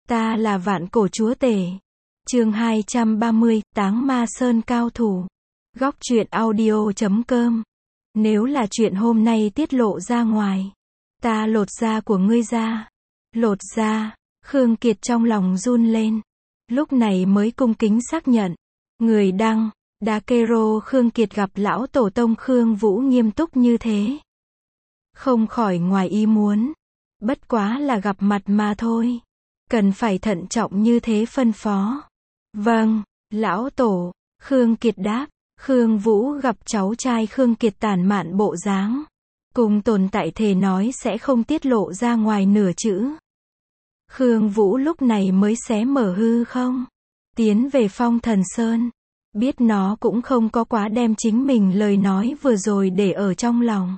Ta là vạn cổ chúa tể. Chương 230, Táng Ma Sơn cao thủ. Góc truyện audio.com. Nếu là chuyện hôm nay tiết lộ ra ngoài, ta lột da của ngươi ra. Lột da, Khương Kiệt trong lòng run lên. Lúc này mới cung kính xác nhận. Người đăng, Đakero Khương Kiệt gặp lão tổ tông Khương Vũ nghiêm túc như thế. Không khỏi ngoài ý muốn. Bất quá là gặp mặt mà thôi. Cần phải thận trọng như thế phân phó. Vâng, lão tổ, Khương Kiệt đáp. Khương Vũ gặp cháu trai Khương Kiệt tản mạn bộ dáng. Cùng tồn tại thề nói sẽ không tiết lộ ra ngoài nửa chữ. Khương Vũ lúc này mới xé mở hư không. Tiến về Phong Thần Sơn. Biết nó cũng không có quá đem chính mình lời nói vừa rồi để ở trong lòng.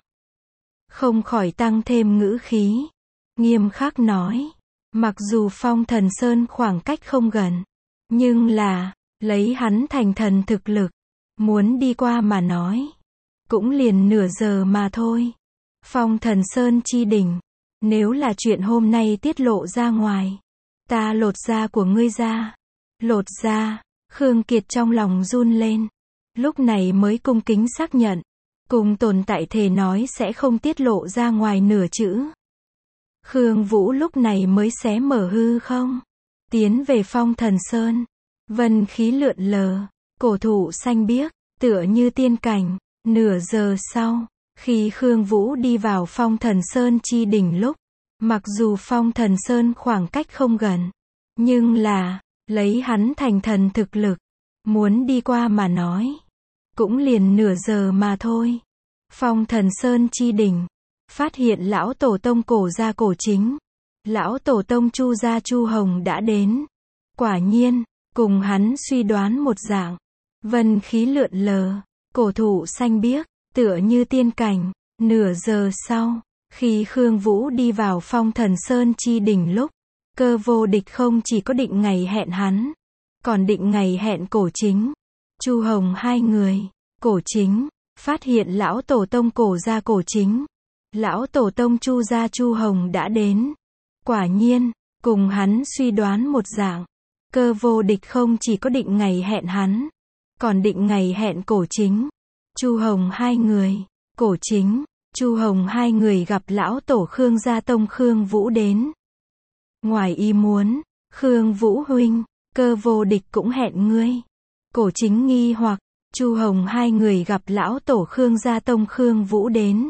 Không khỏi tăng thêm ngữ khí. Nghiêm khắc nói. Mặc dù Phong Thần Sơn khoảng cách không gần. Nhưng là, lấy hắn thành thần thực lực. Muốn đi qua mà nói. Cũng liền nửa giờ mà thôi. Phong Thần Sơn chi đỉnh. Nếu là chuyện hôm nay tiết lộ ra ngoài. Ta lột da của ngươi ra. Lột da, Khương Kiệt trong lòng run lên. Lúc này mới cung kính xác nhận. Cùng tồn tại thề nói sẽ không tiết lộ ra ngoài nửa chữ. Khương Vũ lúc này mới xé mở hư không. Tiến về Phong Thần Sơn. Vân khí lượn lờ. Cổ thụ xanh biếc, tựa như tiên cảnh. Nửa giờ sau, khi Khương Vũ đi vào Phong Thần Sơn chi đỉnh lúc. Mặc dù Phong Thần Sơn khoảng cách không gần. Nhưng là, lấy hắn thành thần thực lực. Muốn đi qua mà nói. Cũng liền nửa giờ mà thôi. Phong Thần Sơn chi đỉnh. Phát hiện lão tổ tông cổ gia cổ chính. Lão tổ tông Chu gia Chu Hồng đã đến. Quả nhiên, cùng hắn suy đoán một dạng. Vân khí lượn lờ. Cổ thụ xanh biếc, tựa như tiên cảnh. Nửa giờ sau, khi Khương Vũ đi vào Phong Thần Sơn chi đỉnh lúc. Cơ vô địch không chỉ có định ngày hẹn hắn. Còn định ngày hẹn cổ chính. Chu Hồng hai người. Cổ chính, phát hiện lão tổ tông cổ gia cổ chính. Lão tổ tông Chu gia Chu Hồng đã đến. Quả nhiên, cùng hắn suy đoán một dạng. Cơ vô địch không chỉ có định ngày hẹn hắn. Còn định ngày hẹn cổ chính. Chu Hồng hai người. Cổ chính, Chu Hồng hai người gặp lão tổ Khương gia tông Khương Vũ đến. Ngoài ý muốn, Khương Vũ huynh, cơ vô địch cũng hẹn ngươi. Cổ chính nghi hoặc, Chu Hồng hai người gặp lão tổ Khương gia tông Khương Vũ đến.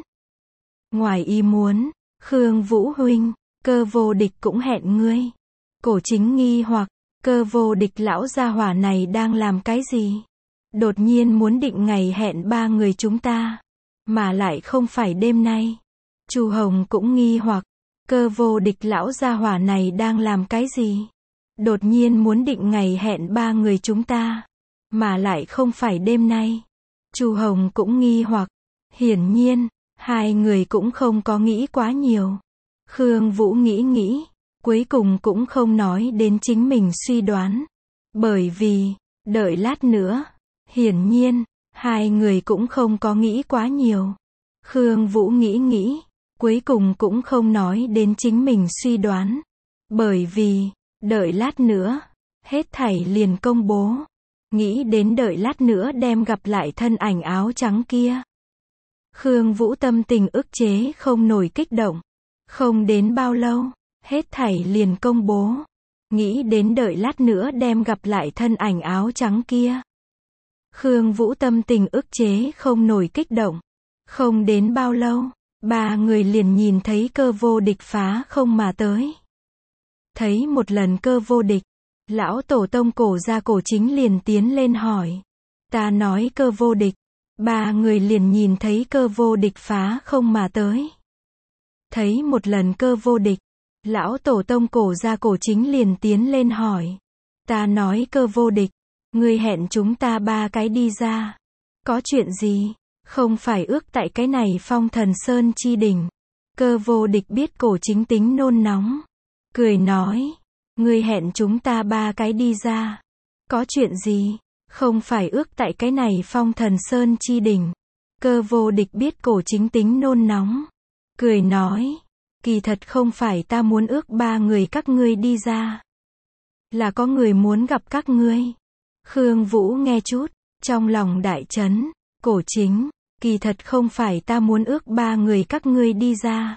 Ngoài ý muốn, Khương Vũ huynh, cơ vô địch cũng hẹn ngươi. Cổ chính nghi hoặc, cơ vô địch lão gia hỏa này đang làm cái gì? Đột nhiên muốn định ngày hẹn ba người chúng ta. Mà lại không phải đêm nay. Chu Hồng cũng nghi hoặc, cơ vô địch lão gia hỏa này đang làm cái gì? Đột nhiên muốn định ngày hẹn ba người chúng ta. Mà lại không phải đêm nay. Chu Hồng cũng nghi hoặc. Hiển nhiên, hai người cũng không có nghĩ quá nhiều. Khương Vũ nghĩ, cuối cùng cũng không nói đến chính mình suy đoán. Bởi vì, đợi lát nữa. Hiển nhiên, hai người cũng không có nghĩ quá nhiều. Khương Vũ nghĩ, cuối cùng cũng không nói đến chính mình suy đoán. Bởi vì, đợi lát nữa, hết thảy liền công bố. Nghĩ đến đợi lát nữa đem gặp lại thân ảnh áo trắng kia. Khương Vũ tâm tình ức chế không nổi kích động. Không đến bao lâu, hết thảy liền công bố. Nghĩ đến đợi lát nữa đem gặp lại thân ảnh áo trắng kia. Khương Vũ tâm tình ức chế không nổi kích động. Không đến bao lâu, ba người liền nhìn thấy cơ vô địch phá không mà tới. Thấy một lần cơ vô địch, lão tổ tông cổ gia cổ chính liền tiến lên hỏi. Ta nói cơ vô địch. Ba người liền nhìn thấy cơ vô địch phá không mà tới. Thấy một lần cơ vô địch, lão tổ tông cổ gia cổ chính liền tiến lên hỏi. Ta nói cơ vô địch. Ngươi hẹn chúng ta ba cái đi ra. Có chuyện gì? Không phải ước tại cái này Phong Thần Sơn chi đỉnh. Cơ vô địch biết cổ chính tính nôn nóng. Cười nói. Ngươi hẹn chúng ta ba cái đi ra. Có chuyện gì? Không phải ước tại cái này Phong Thần Sơn chi đỉnh. Cơ vô địch biết cổ chính tính nôn nóng. Cười nói. Kỳ thật không phải ta muốn ước ba người các ngươi đi ra. Là có người muốn gặp các ngươi. Khương Vũ nghe chút, trong lòng đại chấn, Cổ Chính, kỳ thật không phải ta muốn ước ba người các ngươi đi ra.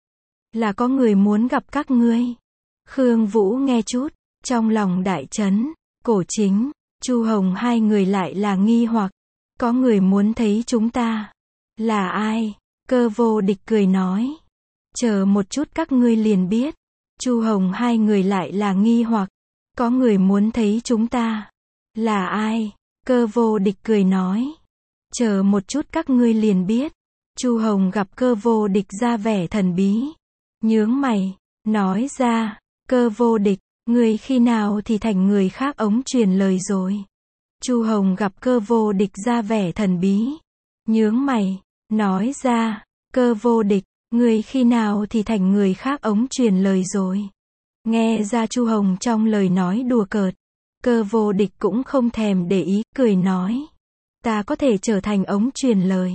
Là có người muốn gặp các ngươi. Khương Vũ nghe chút, trong lòng đại chấn, Cổ Chính, Chu Hồng hai người lại là nghi hoặc. Có người muốn thấy chúng ta. Là ai? Cơ Vô Địch cười nói. Chờ một chút các ngươi liền biết. Chu Hồng hai người lại là nghi hoặc. Có người muốn thấy chúng ta. Là ai? Cơ Vô Địch cười nói. Chờ một chút các ngươi liền biết. Chu Hồng gặp Cơ Vô Địch ra vẻ thần bí. Nhướng mày, nói ra, Cơ Vô Địch, ngươi khi nào thì thành người khác ống truyền lời rồi. Chu Hồng gặp Cơ Vô Địch ra vẻ thần bí. Nhướng mày, nói ra, Cơ Vô Địch, ngươi khi nào thì thành người khác ống truyền lời rồi. Nghe ra Chu Hồng trong lời nói đùa cợt. Cơ Vô Địch cũng không thèm để ý, cười nói. Ta có thể trở thành ống truyền lời.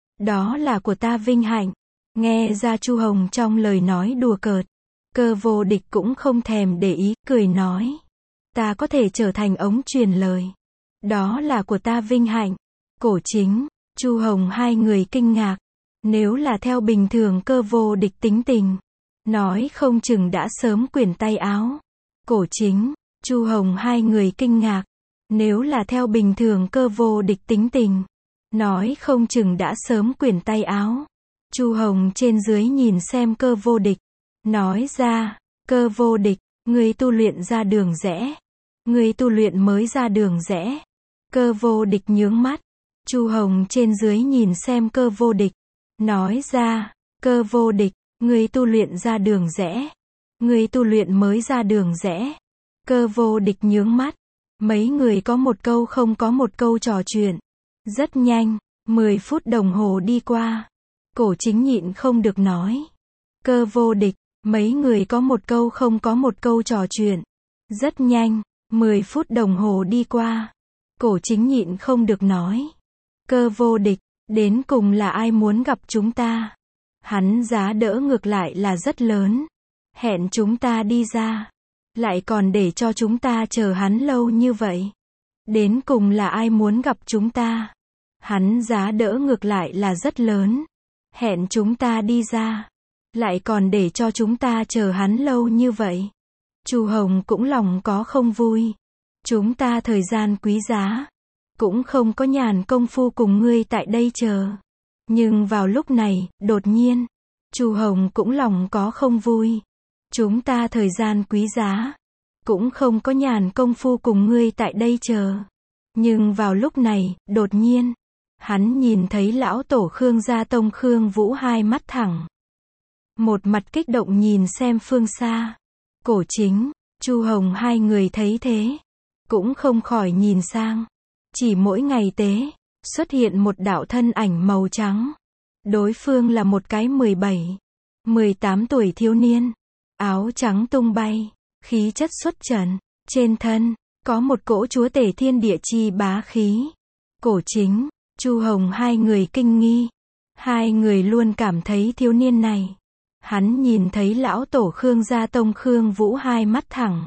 Đó là của ta vinh hạnh. Nghe ra Chu Hồng trong lời nói đùa cợt. Cơ Vô Địch cũng không thèm để ý, cười nói. Ta có thể trở thành ống truyền lời. Đó là của ta vinh hạnh. Cổ Chính, Chu Hồng hai người kinh ngạc. Nếu là theo bình thường Cơ Vô Địch tính tình, nói không chừng đã sớm quyển tay áo. Cổ Chính, Chu Hồng hai người kinh ngạc. Nếu là theo bình thường Cơ Vô Địch tính tình, nói không chừng đã sớm quyển tay áo. Chu Hồng trên dưới nhìn xem Cơ Vô Địch. Nói ra, Cơ Vô Địch, ngươi tu luyện ra đường rẽ. Ngươi tu luyện mới ra đường rẽ. Cơ Vô Địch nhướng mắt. Chu Hồng trên dưới nhìn xem Cơ Vô Địch. Nói ra, Cơ Vô Địch, ngươi tu luyện ra đường rẽ. Ngươi tu luyện mới ra đường rẽ. Cơ Vô Địch nhướng mắt. Mấy người có một câu không có một câu trò chuyện. Rất nhanh, 10 phút đồng hồ đi qua. Cổ Chính nhịn không được nói. Cơ Vô Địch, mấy người có một câu không có một câu trò chuyện. Rất nhanh, 10 phút đồng hồ đi qua. Cổ Chính nhịn không được nói. Cơ Vô Địch, đến cùng là ai muốn gặp chúng ta? Hắn giá đỡ ngược lại là rất lớn. Hẹn chúng ta đi ra. Lại còn để cho chúng ta chờ hắn lâu như vậy. Đến cùng là ai muốn gặp chúng ta? Hắn giá đỡ ngược lại là rất lớn. Hẹn chúng ta đi ra. Lại còn để cho chúng ta chờ hắn lâu như vậy. Chu Hồng cũng lòng có không vui. Chúng ta thời gian quý giá. Cũng không có nhàn công phu cùng ngươi tại đây chờ. Nhưng vào lúc này, đột nhiên, Chu Hồng cũng lòng có không vui. Chúng ta thời gian quý giá. Cũng không có nhàn công phu cùng ngươi tại đây chờ. Nhưng vào lúc này, đột nhiên, hắn nhìn thấy lão tổ Khương Gia Tông Khương Vũ hai mắt thẳng. Một mặt kích động nhìn xem phương xa. Cổ Chính, Chu Hồng hai người thấy thế. Cũng không khỏi nhìn sang. Chỉ mỗi ngày tế, xuất hiện một đạo thân ảnh màu trắng. Đối phương là một cái 17, 18 tuổi thiếu niên. Áo trắng tung bay, khí chất xuất trần. Trên thân, có một cỗ chúa tể thiên địa chi bá khí. Cổ Chính, Chu Hồng hai người kinh nghi. Hai người luôn cảm thấy thiếu niên này. Hắn nhìn thấy lão tổ Khương Gia Tông Khương Vũ hai mắt thẳng.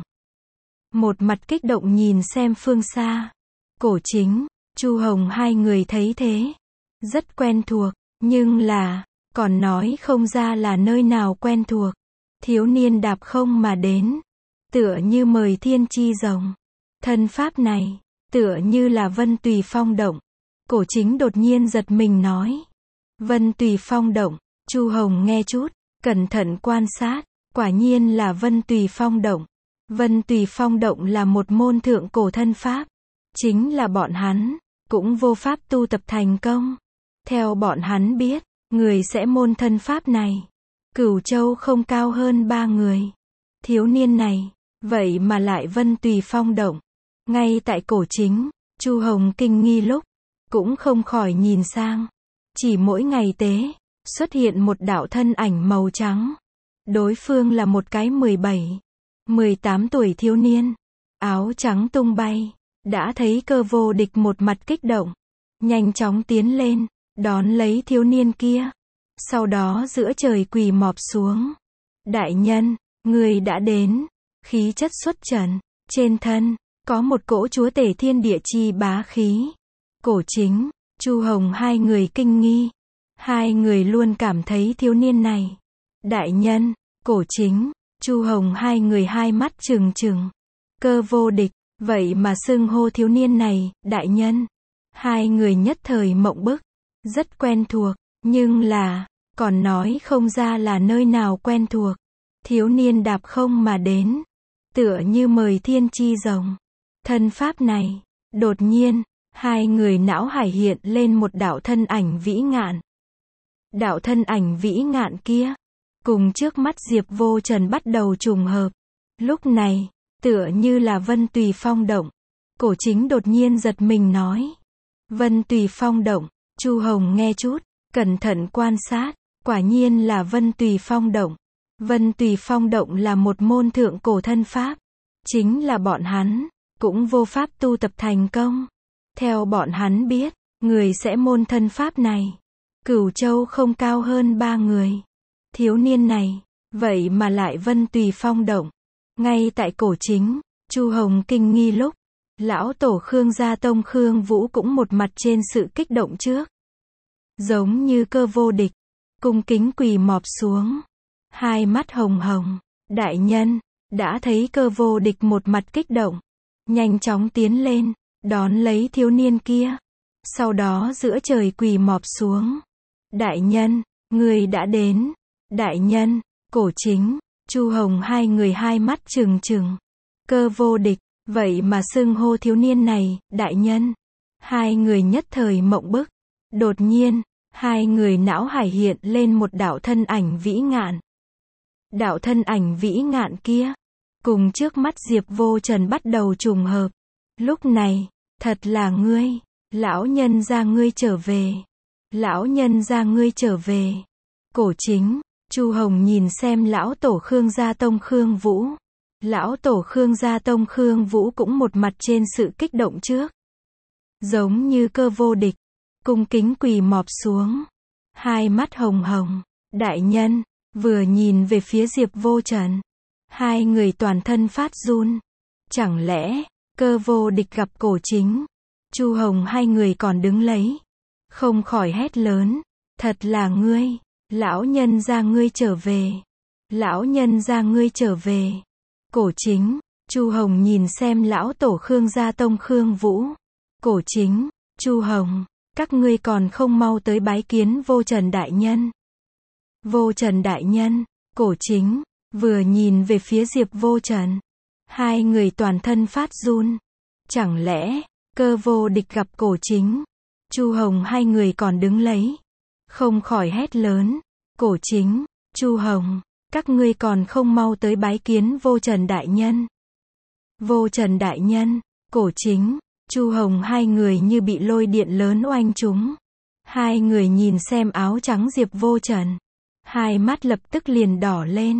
Một mặt kích động nhìn xem phương xa. Cổ Chính, Chu Hồng hai người thấy thế. Rất quen thuộc, nhưng là, còn nói không ra là nơi nào quen thuộc. Thiếu niên đạp không mà đến. Tựa như mời thiên chi rồng. Thân pháp này, tựa như là Vân Tùy Phong động. Cổ Chính đột nhiên giật mình nói. Vân Tùy Phong động. Chu Hồng nghe chút, cẩn thận quan sát. Quả nhiên là Vân Tùy Phong động. Vân Tùy Phong động là một môn thượng cổ thân pháp. Chính là bọn hắn, cũng vô pháp tu tập thành công. Theo bọn hắn biết, người sẽ môn thân pháp này. Cửu Châu không cao hơn 3 người. Thiếu niên này, vậy mà lại Vân Tùy Phong động. Ngay tại Cổ Chính, Chu Hồng kinh nghi lúc, cũng không khỏi nhìn sang. Chỉ mỗi ngày tế, xuất hiện một đạo thân ảnh màu trắng. Đối phương là một cái 17, 18 tuổi thiếu niên. Áo trắng tung bay. Đã thấy Cơ Vô Địch một mặt kích động. Nhanh chóng tiến lên, đón lấy thiếu niên kia. Sau đó giữa trời quỳ mọp xuống. Đại nhân, người đã đến. Khí chất xuất trần. Trên thân, có một cỗ chúa tể thiên địa chi bá khí. Cổ Chính, Chu Hồng hai người kinh nghi. Hai người luôn cảm thấy thiếu niên này. Đại nhân, Cổ Chính, Chu Hồng hai người hai mắt trừng trừng. Cơ Vô Địch, vậy mà xưng hô thiếu niên này, đại nhân. Hai người nhất thời mộng bức. Rất quen thuộc, nhưng là, còn nói không ra là nơi nào quen thuộc. Thiếu niên đạp không mà đến. Tựa như mời thiên chi rồng. Thân pháp này, đột nhiên, hai người não hải hiện lên một đạo thân ảnh vĩ ngạn. Đạo thân ảnh vĩ ngạn kia, cùng trước mắt Diệp Vô Trần bắt đầu trùng hợp. Lúc này, tựa như là Vân Tùy Phong động. Cổ Chính đột nhiên giật mình nói. Vân Tùy Phong động, Chu Hồng nghe chút, cẩn thận quan sát, quả nhiên là Vân Tùy Phong động. Vân Tùy Phong động là một môn thượng cổ thân pháp. Chính là bọn hắn, cũng vô pháp tu tập thành công. Theo bọn hắn biết, người sẽ môn thân pháp này. Cửu Châu không cao hơn 3 người. Thiếu niên này, vậy mà lại Vân Tùy Phong động. Ngay tại Cổ Chính, Chu Hồng kinh nghi lúc, lão tổ Khương Gia Tông Khương Vũ cũng một mặt trên sự kích động trước. Giống như Cơ Vô Địch, cung kính quỳ mọp xuống. Hai mắt hồng hồng, đại nhân, đã thấy Cơ Vô Địch một mặt kích động. Nhanh chóng tiến lên, đón lấy thiếu niên kia. Sau đó giữa trời quỳ mọp xuống. Đại nhân, người đã đến. Đại nhân, Cổ Chính, Chu Hồng hai người hai mắt trừng trừng. Cơ Vô Địch, vậy mà xưng hô thiếu niên này, đại nhân. Hai người nhất thời mộng bức. Đột nhiên, hai người não hải hiện lên một đạo thân ảnh vĩ ngạn. Đạo thân ảnh vĩ ngạn kia, cùng trước mắt Diệp Vô Trần bắt đầu trùng hợp. Lúc này, thật là ngươi, lão nhân gia ngươi trở về. Lão nhân gia ngươi trở về. Cổ Chính, Chu Hồng nhìn xem lão tổ Khương Gia Tông Khương Vũ. Lão tổ Khương Gia Tông Khương Vũ cũng một mặt trên sự kích động trước. Giống như Cơ Vô Địch, cung kính quỳ mọp xuống. Hai mắt hồng hồng, đại nhân, vừa nhìn về phía Diệp Vô Trần. Hai người toàn thân phát run. Chẳng lẽ, Cơ Vô Địch gặp Cổ Chính, Chu Hồng hai người còn đứng lấy. Không khỏi hét lớn. Thật là ngươi, lão nhân gia ngươi trở về. Lão nhân gia ngươi trở về. Cổ Chính, Chu Hồng nhìn xem lão tổ Khương Gia Tông Khương Vũ. Cổ Chính, Chu Hồng, các ngươi còn không mau tới bái kiến Vô Trần đại nhân. Vô Trần đại nhân, Cổ Chính, vừa nhìn về phía Diệp Vô Trần. Hai người toàn thân phát run. Chẳng lẽ, Cơ Vô Địch gặp Cổ Chính, Chu Hồng hai người còn đứng lấy. Không khỏi hét lớn. Cổ Chính, Chu Hồng, các ngươi còn không mau tới bái kiến Vô Trần đại nhân. Vô Trần đại nhân, Cổ Chính, Chu Hồng hai người như bị lôi điện lớn oanh trúng. Hai người nhìn xem áo trắng Diệp Vô Trần. Hai mắt lập tức liền đỏ lên.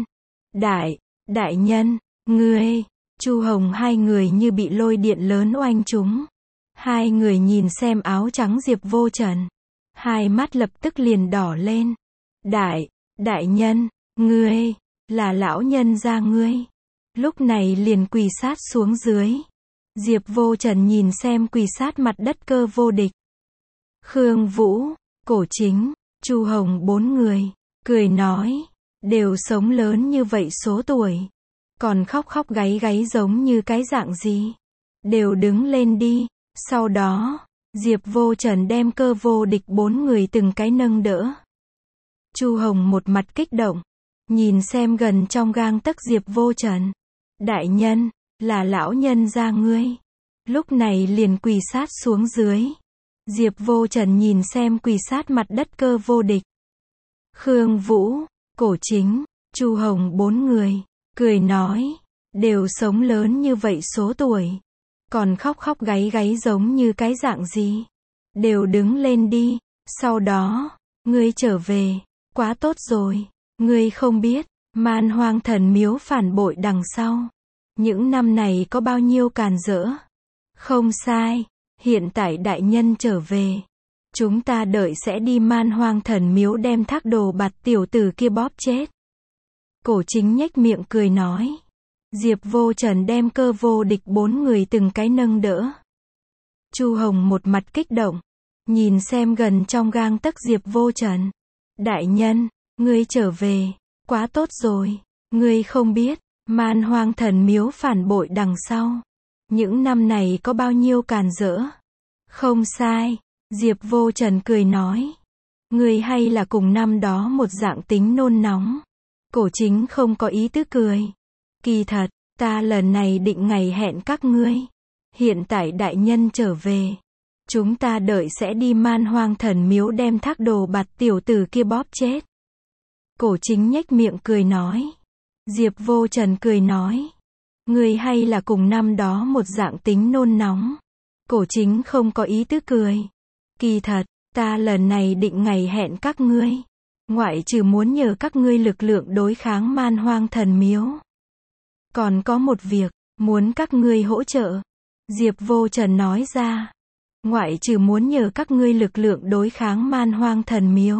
Đại nhân, ngươi, Chu Hồng hai người như bị lôi điện lớn oanh trúng. Hai người nhìn xem áo trắng Diệp Vô Trần. Hai mắt lập tức liền đỏ lên. Đại nhân, ngươi, là lão nhân gia ngươi. Lúc này liền quỳ sát xuống dưới. Diệp Vô Trần nhìn xem quỳ sát mặt đất Cơ Vô Địch, Khương Vũ, Cổ Chính, Chu Hồng bốn người, cười nói, đều sống lớn như vậy số tuổi, còn khóc gáy giống như cái dạng gì? Đều đứng lên đi. Sau đó, Diệp Vô Trần đem Cơ Vô Địch bốn người từng cái nâng đỡ. Chu Hồng một mặt kích động, nhìn xem gần trong gang tấc Diệp Vô Trần. Đại nhân, là lão nhân gia ngươi. Lúc này liền quỳ sát xuống dưới. Diệp Vô Trần nhìn xem quỳ sát mặt đất Cơ Vô Địch, Khương Vũ, Cổ Chính, Chu Hồng bốn người, cười nói, đều sống lớn như vậy số tuổi, còn khóc gáy giống như cái dạng gì? Đều đứng lên đi. Sau đó, ngươi trở về, quá tốt rồi. Ngươi không biết, Man Hoang Thần Miếu phản bội đằng sau những năm này có bao nhiêu càn rỡ. Không sai, hiện tại đại nhân trở về, chúng ta đợi sẽ đi Man Hoang Thần Miếu đem Thác Đồ Bạt tiểu tử kia bóp chết. Cổ Chính nhếch miệng cười nói, Diệp Vô Trần đem Cơ Vô Địch 4 người từng cái nâng đỡ. Chu Hồng một mặt kích động, nhìn xem gần trong gang tấc Diệp Vô Trần. Đại nhân, ngươi trở về, quá tốt rồi, ngươi không biết, Man Hoang Thần Miếu phản bội đằng sau. Những năm này có bao nhiêu càn rỡ. Không sai, Diệp Vô Trần cười nói. Ngươi hay là cùng năm đó một dạng tính nôn nóng. Cổ Chính không có ý tứ cười. Kỳ thật, ta lần này định ngày hẹn các ngươi. Hiện tại đại nhân trở về. Chúng ta đợi sẽ đi Man Hoang Thần Miếu đem Thác Đồ Bạt tiểu tử kia bóp chết. Cổ Chính nhếch miệng cười nói. Diệp Vô Trần cười nói. Ngươi hay là cùng năm đó một dạng tính nôn nóng. Cổ Chính không có ý tứ cười. Kỳ thật, ta lần này định ngày hẹn các ngươi. Ngoại trừ muốn nhờ các ngươi lực lượng đối kháng Man Hoang Thần Miếu. Còn có một việc, muốn các ngươi hỗ trợ. Diệp Vô Trần nói ra. Ngoại trừ muốn nhờ các ngươi lực lượng đối kháng Man Hoang Thần Miếu.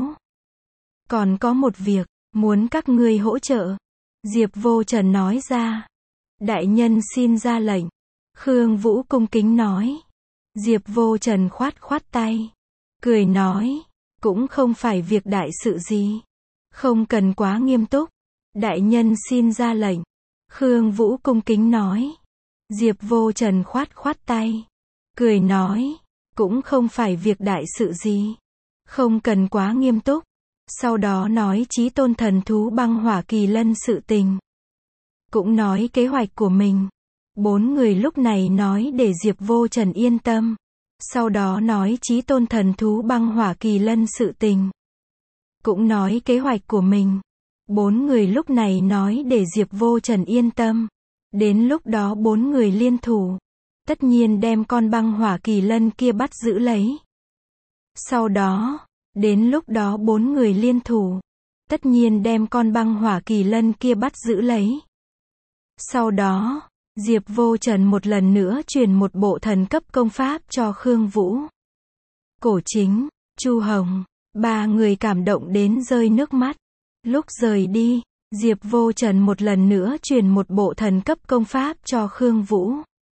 Còn có một việc, muốn các ngươi hỗ trợ. Diệp Vô Trần nói ra. Đại nhân xin ra lệnh. Khương Vũ cung kính nói. Diệp Vô Trần khoát khoát tay. Cười nói. Cũng không phải việc đại sự gì. Không cần quá nghiêm túc. Đại nhân xin ra lệnh. Khương Vũ cung kính nói. Diệp Vô Trần khoát khoát tay. Cười nói. Cũng không phải việc đại sự gì. Không cần quá nghiêm túc. Sau đó nói Chí Tôn thần thú băng hỏa kỳ lân sự tình. Cũng nói kế hoạch của mình. 4 người lúc này nói để Diệp Vô Trần yên tâm. Sau đó nói Chí Tôn thần thú băng hỏa kỳ lân sự tình. Cũng nói kế hoạch của mình. 4 người lúc này nói để Diệp Vô Trần yên tâm. Đến lúc đó 4 người liên thủ. Tất nhiên đem con băng hỏa kỳ lân kia bắt giữ lấy. Sau đó, đến lúc đó 4 người liên thủ. Tất nhiên đem con băng hỏa kỳ lân kia bắt giữ lấy. Sau đó, Diệp Vô Trần một lần nữa truyền một bộ thần cấp công pháp cho Khương Vũ. Cổ Chính, Chu Hồng, 3 người cảm động đến rơi nước mắt. Lúc rời đi, Diệp Vô Trần một lần nữa truyền một bộ thần cấp công pháp cho Khương Vũ.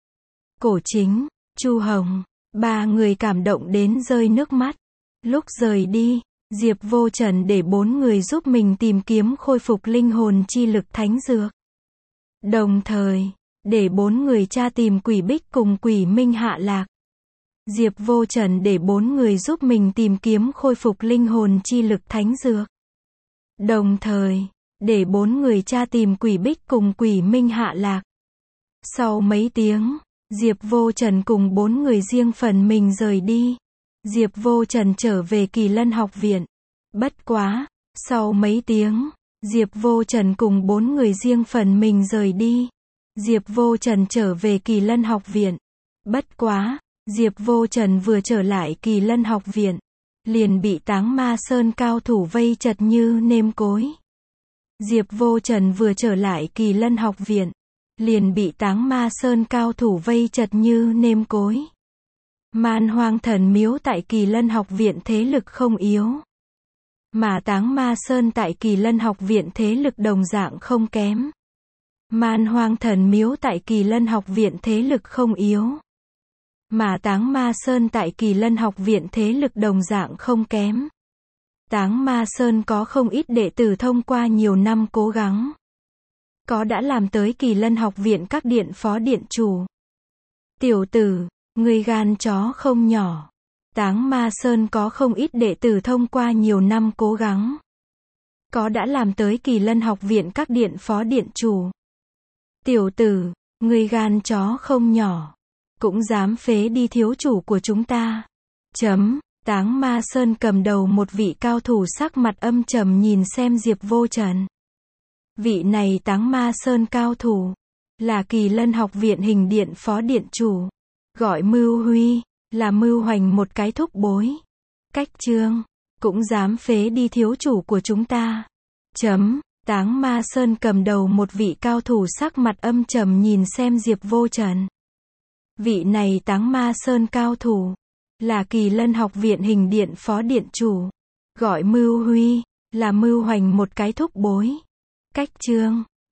Cổ Chính, Chu Hồng, 3 người cảm động đến rơi nước mắt. Lúc rời đi, Diệp Vô Trần để 4 người giúp mình tìm kiếm khôi phục linh hồn chi lực thánh dược. Đồng thời, để 4 người tra tìm Quỷ Bích cùng Quỷ Minh hạ lạc. Diệp Vô Trần để 4 người giúp mình tìm kiếm khôi phục linh hồn chi lực thánh dược. Đồng thời, để 4 người tra tìm Quỷ Bích cùng Quỷ Minh hạ lạc. Sau mấy tiếng, Diệp Vô Trần cùng 4 người riêng phần mình rời đi. Diệp Vô Trần trở về Kỳ Lân học viện. Bất quá, sau mấy tiếng, Diệp Vô Trần cùng 4 người riêng phần mình rời đi. Diệp Vô Trần trở về Kỳ Lân học viện. Bất quá, Diệp Vô Trần vừa trở lại Kỳ Lân học viện, liền bị Táng Ma Sơn cao thủ vây chật như nêm cối. Diệp Vô Trần vừa trở lại Kỳ Lân học viện, liền bị Táng Ma Sơn cao thủ vây chật như nêm cối. Man Hoang Thần Miếu tại Kỳ Lân học viện thế lực không yếu. Mà Táng Ma Sơn tại Kỳ Lân học viện thế lực đồng dạng không kém. Man Hoang Thần Miếu tại Kỳ Lân học viện thế lực không yếu. Mà Táng Ma Sơn tại Kỳ Lân học viện thế lực đồng dạng không kém. Táng Ma Sơn có không ít đệ tử thông qua nhiều năm cố gắng. Có đã làm tới Kỳ Lân học viện các điện phó điện chủ. Tiểu tử, ngươi gan chó không nhỏ. Táng Ma Sơn có không ít đệ tử thông qua nhiều năm cố gắng. Có đã làm tới Kỳ Lân học viện các điện phó điện chủ. Tiểu tử, ngươi gan chó không nhỏ. Cũng dám phế đi thiếu chủ của chúng ta. Táng Ma Sơn cầm đầu một vị cao thủ sắc mặt âm trầm nhìn xem Diệp Vô Trần. Vị này Táng Ma Sơn cao thủ, là Kỳ Lân học viện hình điện phó điện chủ. Gọi Mưu Huy, là Mưu Hoành một cái thúc bối. Cách trương, cũng dám phế đi thiếu chủ của chúng ta. Táng Ma Sơn cầm đầu một vị cao thủ sắc mặt âm trầm nhìn xem Diệp Vô Trần. Vị này Táng Ma Sơn cao thủ, là Kỳ Lân học viện hình điện phó điện chủ. Gọi Mưu Huy, là Mưu Hoành một cái thúc bối. Cách trương,